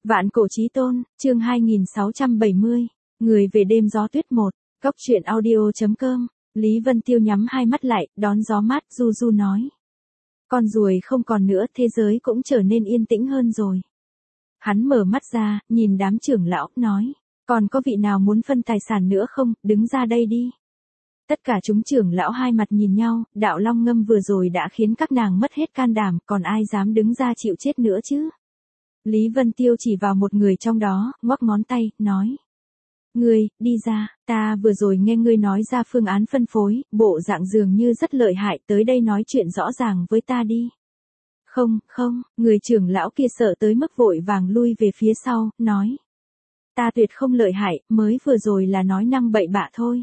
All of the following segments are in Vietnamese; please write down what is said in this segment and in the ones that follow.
Vạn cổ chí tôn, chương 2670, người về đêm gió tuyết 1, Cốc truyện audio.com, Lý Vân Tiêu nhắm hai mắt lại, đón gió mát, du du nói. Con ruồi không còn nữa, thế giới cũng trở nên yên tĩnh hơn rồi. Hắn mở mắt ra, nhìn đám trưởng lão, nói, còn có vị nào muốn phân tài sản nữa không, đứng ra đây đi. Tất cả chúng trưởng lão hai mặt nhìn nhau, đạo long ngâm vừa rồi đã khiến các nàng mất hết can đảm, còn ai dám đứng ra chịu chết nữa chứ. Lý Vân Tiêu chỉ vào một người trong đó, ngoắc ngón tay, nói. Ngươi, đi ra, ta vừa rồi nghe ngươi nói ra phương án phân phối, bộ dạng dường như rất lợi hại, tới đây nói chuyện rõ ràng với ta đi. Không, người trưởng lão kia sợ tới mức vội vàng lui về phía sau, nói. Ta tuyệt không lợi hại, mới vừa rồi là nói năng bậy bạ thôi.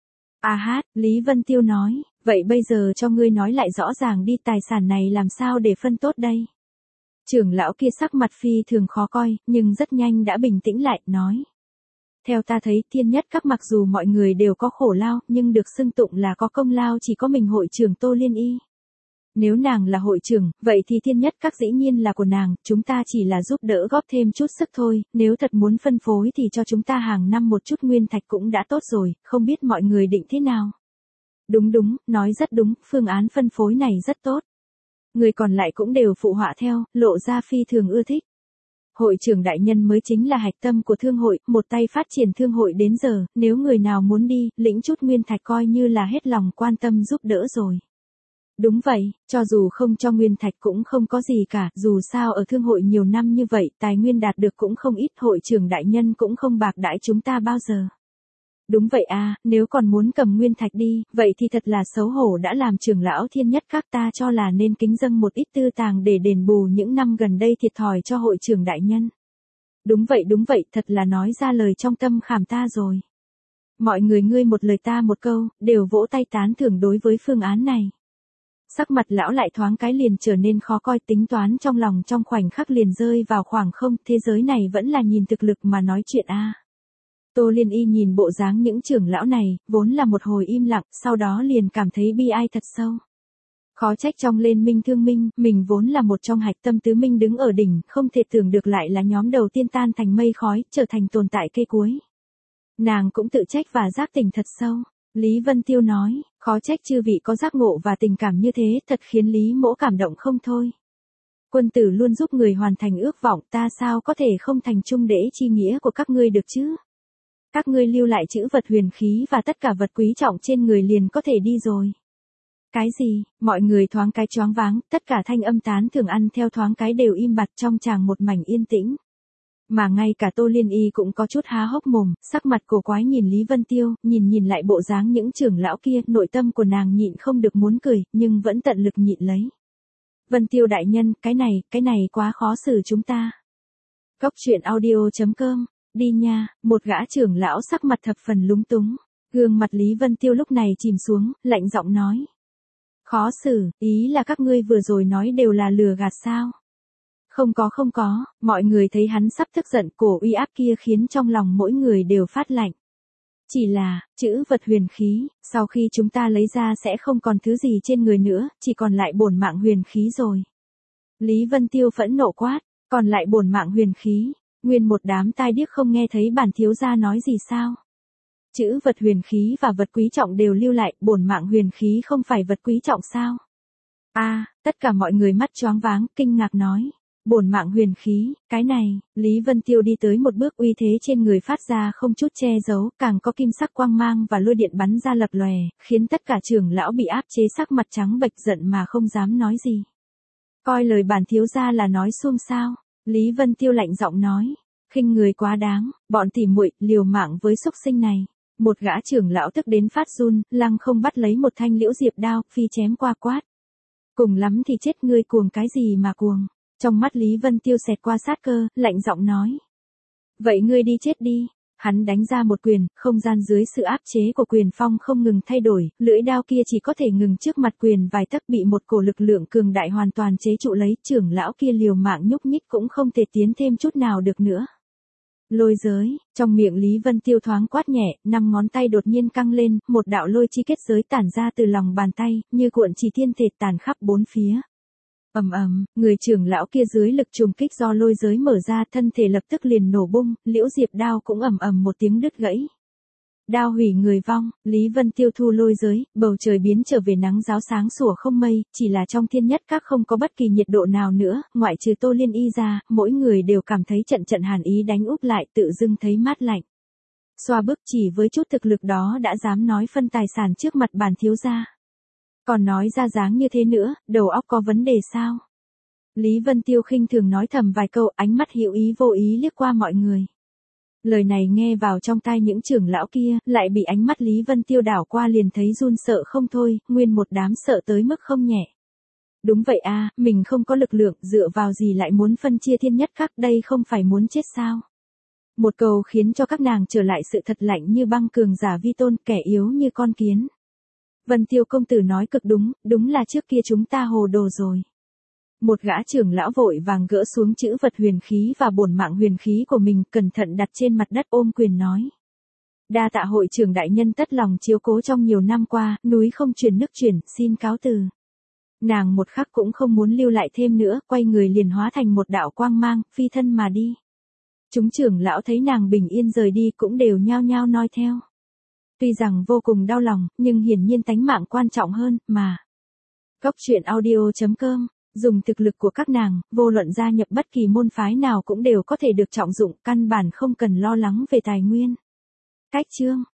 Lý Vân Tiêu nói, vậy bây giờ cho ngươi nói lại rõ ràng đi, tài sản này làm sao để phân tốt đây? Trưởng lão kia sắc mặt phi thường khó coi, nhưng rất nhanh đã bình tĩnh lại, nói. Theo ta thấy, thiên nhất các mặc dù mọi người đều có khổ lao, nhưng được xưng tụng là có công lao chỉ có mình hội trưởng Tô Liên Y. Nếu nàng là hội trưởng, vậy thì thiên nhất các dĩ nhiên là của nàng, chúng ta chỉ là giúp đỡ góp thêm chút sức thôi, nếu thật muốn phân phối thì cho chúng ta hàng năm một chút nguyên thạch cũng đã tốt rồi, không biết mọi người định thế nào. Đúng, nói rất đúng, phương án phân phối này rất tốt. Người còn lại cũng đều phụ họa theo, lộ ra phi thường ưa thích. Hội trưởng đại nhân mới chính là hạch tâm của thương hội, một tay phát triển thương hội đến giờ, nếu người nào muốn đi, lĩnh chút nguyên thạch coi như là hết lòng quan tâm giúp đỡ rồi. Đúng vậy, cho dù không cho nguyên thạch cũng không có gì cả, dù sao ở thương hội nhiều năm như vậy, tài nguyên đạt được cũng không ít, hội trưởng đại nhân cũng không bạc đãi chúng ta bao giờ. Đúng vậy nếu còn muốn cầm nguyên thạch đi, vậy thì thật là xấu hổ, đã làm trưởng lão thiên nhất các, ta cho là nên kính dâng một ít tư tàng để đền bù những năm gần đây thiệt thòi cho hội trưởng đại nhân. Đúng vậy, thật là nói ra lời trong tâm khảm ta rồi. Mọi người ngươi một lời ta một câu, đều vỗ tay tán thưởng đối với phương án này. Sắc mặt lão lại thoáng cái liền trở nên khó coi, tính toán trong lòng trong khoảnh khắc liền rơi vào khoảng không, thế giới này vẫn là nhìn thực lực mà nói chuyện Tô Liên Y nhìn bộ dáng những trưởng lão này, vốn là một hồi im lặng, sau đó liền cảm thấy bi ai thật sâu. Khó trách trong Liên Minh Thương Minh, mình vốn là một trong hạch tâm tứ minh đứng ở đỉnh, không thể tưởng được lại là nhóm đầu tiên tan thành mây khói, trở thành tồn tại cây cuối. Nàng cũng tự trách và giác tỉnh thật sâu. Lý Vân Tiêu nói, khó trách chư vị có giác ngộ và tình cảm như thế, thật khiến Lý Mỗ cảm động không thôi. Quân tử luôn giúp người hoàn thành ước vọng, ta sao có thể không thành trung đễ chi nghĩa của các ngươi được chứ? Các ngươi lưu lại chữ vật huyền khí và tất cả vật quý trọng trên người liền có thể đi rồi. Cái gì? Mọi người thoáng cái choáng váng, tất cả thanh âm tán thưởng ăn theo thoáng cái đều im bặt, trong tràng một mảnh yên tĩnh. Mà ngay cả Tô Liên Y cũng có chút há hốc mồm, sắc mặt cổ quái nhìn Lý Vân Tiêu, nhìn lại bộ dáng những trưởng lão kia, nội tâm của nàng nhịn không được muốn cười, nhưng vẫn tận lực nhịn lấy. Vân Tiêu đại nhân, cái này quá khó xử chúng ta. Cốc truyện audio.com, đi nha, một gã trưởng lão sắc mặt thập phần lúng túng. Gương mặt Lý Vân Tiêu lúc này chìm xuống, lạnh giọng nói. Khó xử, ý là các ngươi vừa rồi nói đều là lừa gạt sao? Không có, mọi người thấy hắn sắp tức giận, cổ uy áp kia khiến trong lòng mỗi người đều phát lạnh. Chỉ là, chữ vật huyền khí, sau khi chúng ta lấy ra sẽ không còn thứ gì trên người nữa, chỉ còn lại bổn mạng huyền khí rồi. Lý Vân Tiêu phẫn nộ quát, còn lại bổn mạng huyền khí, nguyên một đám tai điếc không nghe thấy bản thiếu gia nói gì sao? Chữ vật huyền khí và vật quý trọng đều lưu lại, bổn mạng huyền khí không phải vật quý trọng sao? Tất cả mọi người mắt choáng váng, kinh ngạc nói. Bổn mạng huyền khí, cái này, Lý Vân Tiêu đi tới một bước, uy thế trên người phát ra không chút che giấu, càng có kim sắc quang mang và lôi điện bắn ra lập lòe, khiến tất cả trưởng lão bị áp chế, sắc mặt trắng bệch giận mà không dám nói gì. Coi lời bản thiếu gia là nói suông sao? Lý Vân Tiêu lạnh giọng nói, khinh người quá đáng, bọn tỉ muội liều mạng với xúc sinh này. Một gã trưởng lão tức đến phát run, lăng không bắt lấy một thanh liễu diệp đao, phi chém qua quát. Cùng lắm thì chết, ngươi cuồng cái gì mà cuồng? Trong mắt Lý Vân Tiêu xẹt qua sát cơ, lạnh giọng nói. Vậy ngươi đi chết đi. Hắn đánh ra một quyền, không gian dưới sự áp chế của quyền phong không ngừng thay đổi, lưỡi đao kia chỉ có thể ngừng trước mặt quyền vài tấc, bị một cổ lực lượng cường đại hoàn toàn chế trụ lấy, trưởng lão kia liều mạng nhúc nhích cũng không thể tiến thêm chút nào được nữa. Lôi giới, trong miệng Lý Vân Tiêu thoáng quát nhẹ, 5 ngón tay đột nhiên căng lên, một đạo lôi chi kết giới tản ra từ lòng bàn tay, như cuộn chỉ thiên thể tản khắp bốn phía. Người trưởng lão kia dưới lực trùng kích do lôi giới mở ra, thân thể lập tức liền nổ bung, Liễu Diệp đao cũng một tiếng đứt gãy. Đao hủy người vong, Lý Vân Tiêu thu lôi giới, bầu trời biến trở về nắng ráo sáng sủa không mây, chỉ là trong thiên nhất các không có bất kỳ nhiệt độ nào nữa, ngoại trừ Tô Liên Y ra, mỗi người đều cảm thấy trận trận hàn ý đánh úp lại, tự dưng thấy mát lạnh. Xoa bức chỉ với chút thực lực đó đã dám nói phân tài sản trước mặt bản thiếu gia. Còn nói ra dáng như thế nữa, đầu óc có vấn đề sao? Lý Vân Tiêu khinh thường nói thầm vài câu, ánh mắt hữu ý vô ý liếc qua mọi người. Lời này nghe vào trong tai những trưởng lão kia, lại bị ánh mắt Lý Vân Tiêu đảo qua liền thấy run sợ không thôi, nguyên một đám sợ tới mức không nhẹ. Đúng vậy à, mình không có lực lượng, dựa vào gì lại muốn phân chia thiên nhất các, đây không phải muốn chết sao? Một câu khiến cho các nàng trở lại sự thật lạnh như băng, cường giả vi tôn, kẻ yếu như con kiến. Vân Tiêu công tử nói cực đúng, đúng là trước kia chúng ta hồ đồ rồi. Một gã trưởng lão vội vàng gỡ xuống chữ vật huyền khí và bổn mạng huyền khí của mình, cẩn thận đặt trên mặt đất ôm quyền nói. Đa tạ hội trưởng đại nhân tất lòng chiếu cố trong nhiều năm qua, núi không truyền nước chuyển, xin cáo từ. Nàng một khắc cũng không muốn lưu lại thêm nữa, quay người liền hóa thành một đạo quang mang, phi thân mà đi. Chúng trưởng lão thấy nàng bình yên rời đi cũng đều nhao nhao noi theo. Tuy rằng vô cùng đau lòng, nhưng hiển nhiên tánh mạng quan trọng hơn, mà. Cốc truyện audio.com, dùng thực lực của các nàng, vô luận gia nhập bất kỳ môn phái nào cũng đều có thể được trọng dụng, căn bản không cần lo lắng về tài nguyên. Cách chương.